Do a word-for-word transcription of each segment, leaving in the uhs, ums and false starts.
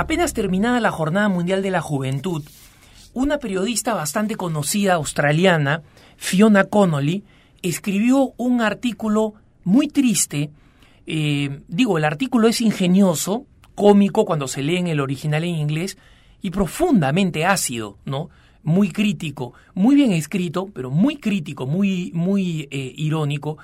apenas terminada la Jornada Mundial de la Juventud, una periodista bastante conocida australiana, Fiona Connolly, escribió un artículo muy triste. Eh, digo, el artículo es ingenioso, cómico cuando se lee en el original en inglés y profundamente ácido, ¿no? Muy crítico, muy bien escrito, pero muy crítico, muy, muy eh, irónico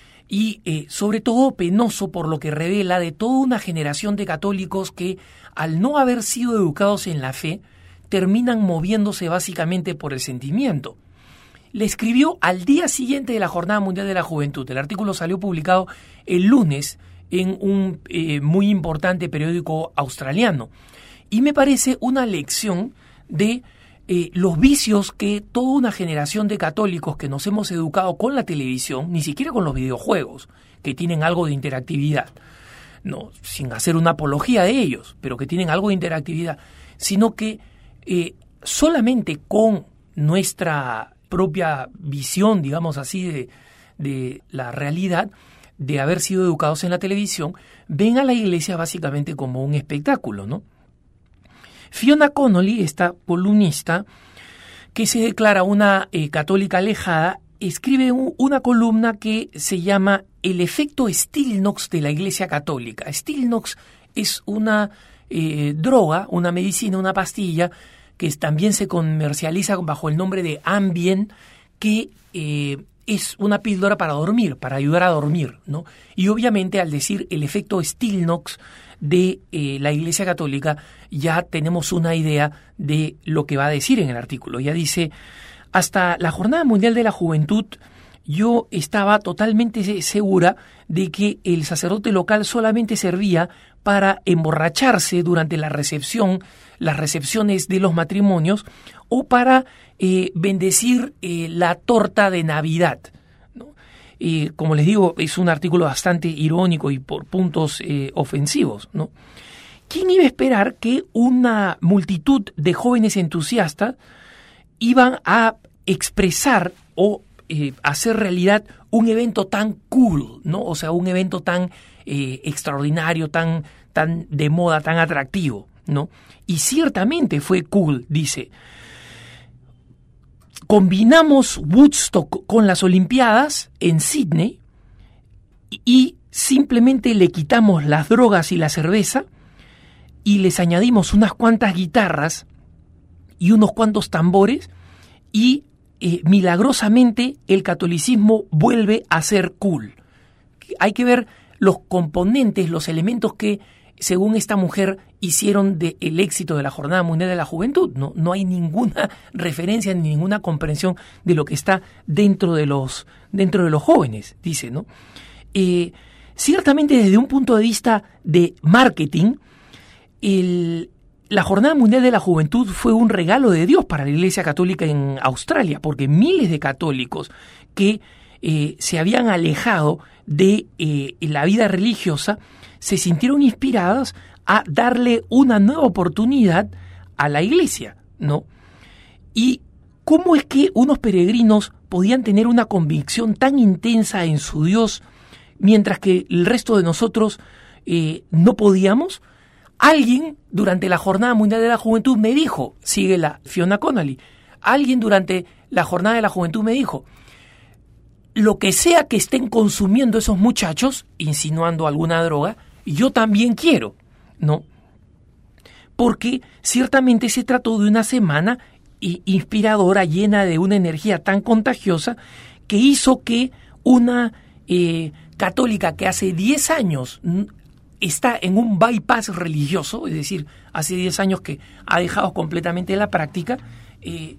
y eh, sobre todo penoso por lo que revela de toda una generación de católicos que, al no haber sido educados en la fe, terminan moviéndose básicamente por el sentimiento. Le escribió al día siguiente de la Jornada Mundial de la Juventud. El artículo salió publicado el lunes en un eh, muy importante periódico australiano. Y me parece una lección de eh, los vicios que toda una generación de católicos que nos hemos educado con la televisión, ni siquiera con los videojuegos, que tienen algo de interactividad, no, sin hacer una apología de ellos, pero que tienen algo de interactividad, sino que eh, solamente con nuestra propia visión, digamos así, de, de la realidad, de haber sido educados en la televisión, ven a la iglesia básicamente como un espectáculo, ¿no? Fiona Connolly, esta columnista, que se declara una eh, católica alejada, escribe un, una columna que se llama El efecto Stilnox de la Iglesia Católica. Stilnox es una eh, droga, una medicina, una pastilla, que también se comercializa bajo el nombre de Ambien, que eh, es una píldora para dormir, para ayudar a dormir, ¿no? Y obviamente al decir el efecto Stilnox de eh, la Iglesia Católica, ya tenemos una idea de lo que va a decir en el artículo. Ya dice: hasta la Jornada Mundial de la Juventud, yo estaba totalmente segura de que el sacerdote local solamente servía para emborracharse durante la recepción, las recepciones de los matrimonios, o para eh, bendecir eh, la torta de Navidad, ¿no? Eh, como les digo, es un artículo bastante irónico y por puntos eh, ofensivos, ¿no? ¿Quién iba a esperar que una multitud de jóvenes entusiastas iban a expresar o eh, hacer realidad un evento tan cool, ¿no? O sea, un evento tan eh, extraordinario, tan, tan de moda, tan atractivo, ¿no? Y ciertamente fue cool, dice. Combinamos Woodstock con las Olimpiadas en Sydney y simplemente le quitamos las drogas y la cerveza y les añadimos unas cuantas guitarras y unos cuantos tambores y eh, milagrosamente el catolicismo vuelve a ser cool. Hay que ver los componentes, los elementos que, según esta mujer, hicieron del éxito de la Jornada Mundial de la Juventud. No, no hay ninguna referencia ni ninguna comprensión de lo que está dentro de los, dentro de los jóvenes, dice, ¿no? Eh, ciertamente, desde un punto de vista de marketing, el, la Jornada Mundial de la Juventud fue un regalo de Dios para la Iglesia Católica en Australia, porque miles de católicos que eh, se habían alejado de eh, la vida religiosa se sintieron inspirados a darle una nueva oportunidad a la iglesia, ¿no? ¿Y cómo es que unos peregrinos podían tener una convicción tan intensa en su Dios mientras que el resto de nosotros eh, no podíamos? Alguien durante la Jornada Mundial de la Juventud me dijo, sigue la Fiona Connolly, alguien durante la Jornada de la Juventud me dijo: lo que sea que estén consumiendo esos muchachos, insinuando alguna droga, yo también quiero, ¿no? Porque ciertamente se trató de una semana inspiradora, llena de una energía tan contagiosa, que hizo que una eh, católica que hace diez años está en un bypass religioso, es decir, hace diez años que ha dejado completamente la práctica, eh,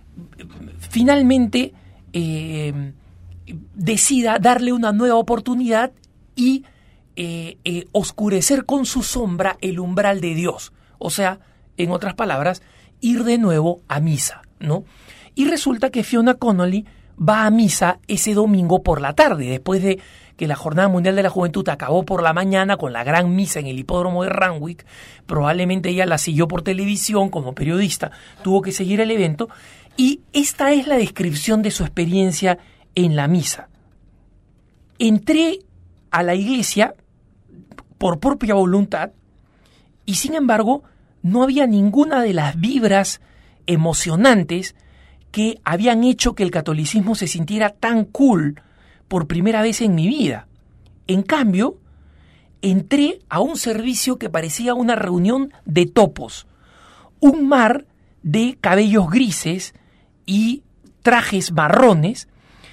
finalmente eh, decida darle una nueva oportunidad y Eh, eh, oscurecer con su sombra el umbral de Dios. O sea, en otras palabras, ir de nuevo a misa, ¿no? Y resulta que Fiona Connolly va a misa ese domingo por la tarde, después de que la Jornada Mundial de la Juventud acabó por la mañana con la gran misa en el hipódromo de Randwick. Probablemente ella la siguió por televisión como periodista, tuvo que seguir el evento, y esta es la descripción de su experiencia en la misa. Entré a la iglesia por propia voluntad y sin embargo no había ninguna de las vibras emocionantes que habían hecho que el catolicismo se sintiera tan cool por primera vez en mi vida. En cambio, entré a un servicio que parecía una reunión de topos, un mar de cabellos grises y trajes marrones,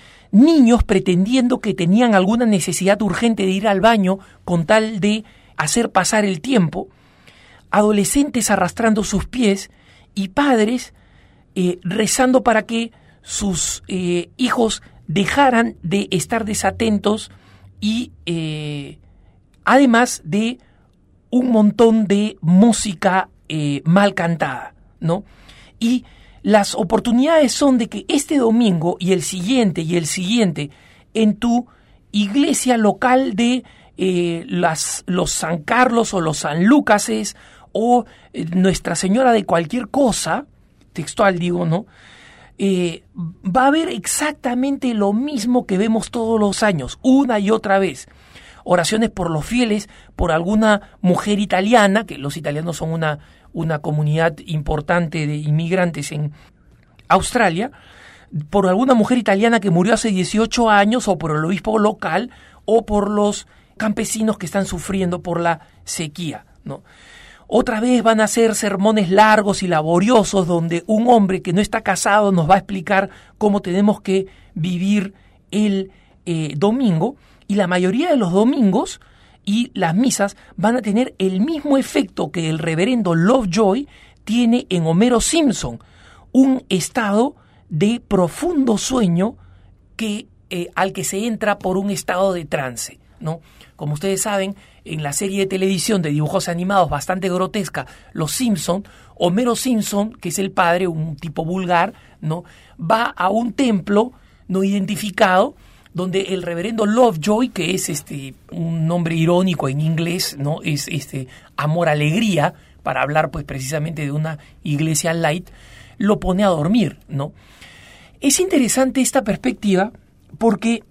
niños pretendiendo que tenían alguna necesidad urgente de ir al baño con tal de hacer pasar el tiempo, adolescentes arrastrando sus pies y padres eh, rezando para que sus eh, hijos dejaran de estar desatentos y eh, además de un montón de música eh, mal cantada, ¿no? Y las oportunidades son de que este domingo y el siguiente y el siguiente en tu iglesia local de eh, las, los San Carlos o los San Lucases o eh, Nuestra Señora de cualquier cosa, textual digo, ¿no? Eh, va a haber exactamente lo mismo que vemos todos los años, una y otra vez. Oraciones por los fieles, por alguna mujer italiana, que los italianos son una, una comunidad importante de inmigrantes en Australia, por alguna mujer italiana que murió hace dieciocho años, o por el obispo local, o por los campesinos que están sufriendo por la sequía, ¿no? Otra vez van a ser sermones largos y laboriosos donde un hombre que no está casado nos va a explicar cómo tenemos que vivir el eh, domingo, y la mayoría de los domingos y las misas van a tener el mismo efecto que el reverendo Lovejoy tiene en Homero Simpson, un estado de profundo sueño que, eh, al que se entra por un estado de trance, ¿no? Como ustedes saben, en la serie de televisión de dibujos animados bastante grotesca, Los Simpson, Homero Simpson, que es el padre, un tipo vulgar, ¿no?, va a un templo no identificado donde el reverendo Lovejoy, que es este un nombre irónico en inglés, ¿no?, es este amor alegría, para hablar pues precisamente de una iglesia light, lo pone a dormir, ¿no? Es interesante esta perspectiva porque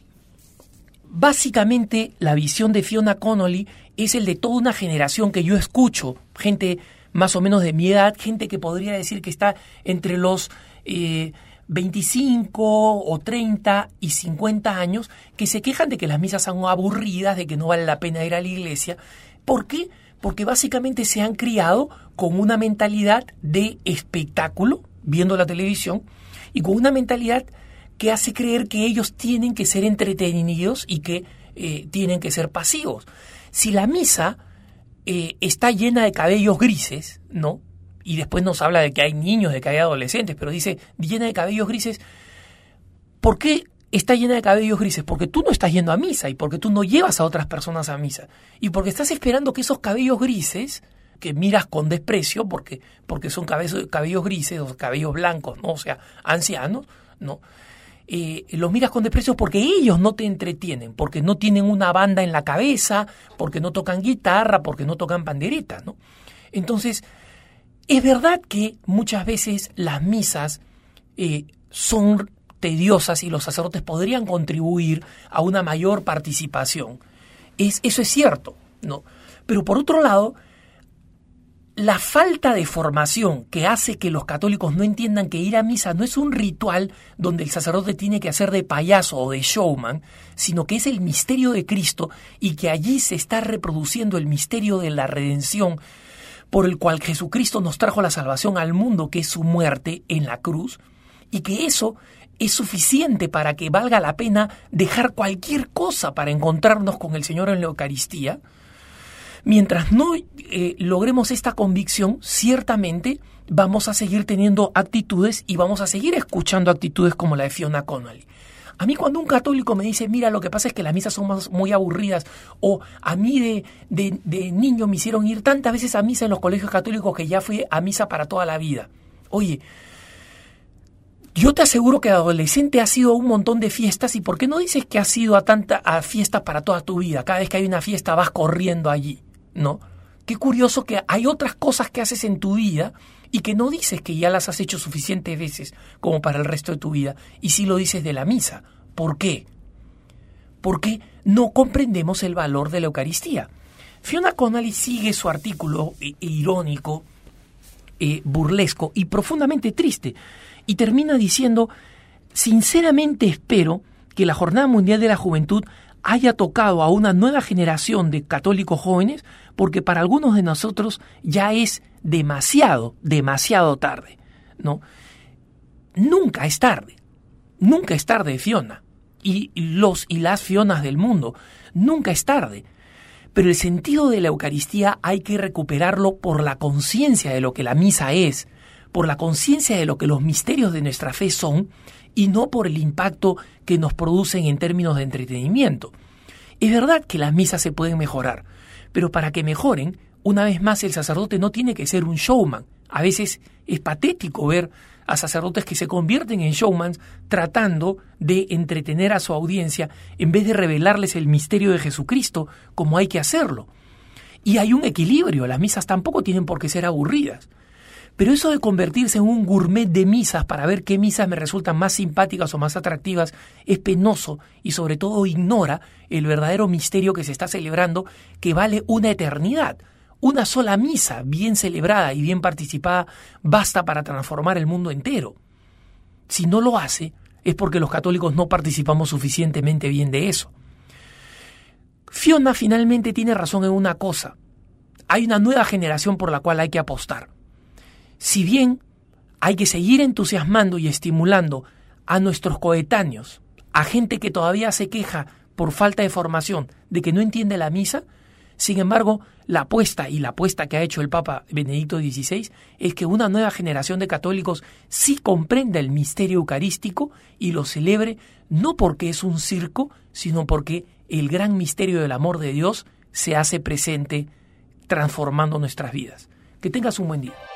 básicamente la visión de Fiona Connolly es el de toda una generación que yo escucho, gente más o menos de mi edad, gente que podría decir que está entre los eh, veinticinco o treinta y cincuenta años, que se quejan de que las misas son aburridas, de que no vale la pena ir a la iglesia. ¿Por qué? Porque básicamente se han criado con una mentalidad de espectáculo, viendo la televisión, y con una mentalidad que hace creer que ellos tienen que ser entretenidos y que eh, tienen que ser pasivos. Si la misa eh, está llena de cabellos grises, ¿no?, y después nos habla de que hay niños, de que hay adolescentes, pero dice llena de cabellos grises, ¿por qué está llena de cabellos grises? Porque tú no estás yendo a misa y porque tú no llevas a otras personas a misa y porque estás esperando que esos cabellos grises, que miras con desprecio porque, porque son cabellos, cabellos grises o cabellos blancos, ¿no?, o sea, ancianos, ¿no?, Eh, los miras con desprecio porque ellos no te entretienen, porque no tienen una banda en la cabeza, porque no tocan guitarra, porque no tocan pandereta, ¿no? Entonces, es verdad que muchas veces las misas eh, son tediosas y los sacerdotes podrían contribuir a una mayor participación. Es, eso es cierto, ¿no? Pero por otro lado, la falta de formación que hace que los católicos no entiendan que ir a misa no es un ritual donde el sacerdote tiene que hacer de payaso o de showman, sino que es el misterio de Cristo y que allí se está reproduciendo el misterio de la redención por el cual Jesucristo nos trajo la salvación al mundo, que es su muerte en la cruz, y que eso es suficiente para que valga la pena dejar cualquier cosa para encontrarnos con el Señor en la Eucaristía. Mientras no eh, logremos esta convicción, ciertamente vamos a seguir teniendo actitudes y vamos a seguir escuchando actitudes como la de Fiona Connolly. A mí cuando un católico me dice, mira, lo que pasa es que las misas son más, muy aburridas, o a mí de, de, de niño me hicieron ir tantas veces a misa en los colegios católicos que ya fui a misa para toda la vida. Oye, yo te aseguro que de adolescente has ido a un montón de fiestas, y ¿por qué no dices que has ido a tanta a fiestas para toda tu vida? Cada vez que hay una fiesta vas corriendo allí, ¿no? Qué curioso que hay otras cosas que haces en tu vida y que no dices que ya las has hecho suficientes veces como para el resto de tu vida, y sí lo dices de la misa. ¿Por qué? Porque no comprendemos el valor de la Eucaristía. Fiona Connolly sigue su artículo irónico eh, burlesco y profundamente triste. Y termina diciendo, sinceramente espero que la Jornada Mundial de la Juventud haya tocado a una nueva generación de católicos jóvenes, porque para algunos de nosotros ya es demasiado, demasiado tarde, ¿no? Nunca es tarde, nunca es tarde, Fiona, y los y las Fionas del mundo, nunca es tarde. Pero el sentido de la Eucaristía hay que recuperarlo por la conciencia de lo que la misa es, por la conciencia de lo que los misterios de nuestra fe son, y no por el impacto que nos producen en términos de entretenimiento. Es verdad que las misas se pueden mejorar, pero para que mejoren, una vez más el sacerdote no tiene que ser un showman. A veces es patético ver a sacerdotes que se convierten en showmans tratando de entretener a su audiencia en vez de revelarles el misterio de Jesucristo como hay que hacerlo. Y hay un equilibrio, las misas tampoco tienen por qué ser aburridas. Pero eso de convertirse en un gourmet de misas para ver qué misas me resultan más simpáticas o más atractivas es penoso y sobre todo ignora el verdadero misterio que se está celebrando, que vale una eternidad. Una sola misa bien celebrada y bien participada basta para transformar el mundo entero. Si no lo hace, es porque los católicos no participamos suficientemente bien de eso. Fiona finalmente tiene razón en una cosa. Hay una nueva generación por la cual hay que apostar. Si bien hay que seguir entusiasmando y estimulando a nuestros coetáneos, a gente que todavía se queja por falta de formación de que no entiende la misa, sin embargo, la apuesta y la apuesta que ha hecho el Papa Benedicto dieciséis es que una nueva generación de católicos sí comprenda el misterio eucarístico y lo celebre no porque es un circo, sino porque el gran misterio del amor de Dios se hace presente transformando nuestras vidas. Que tengas un buen día.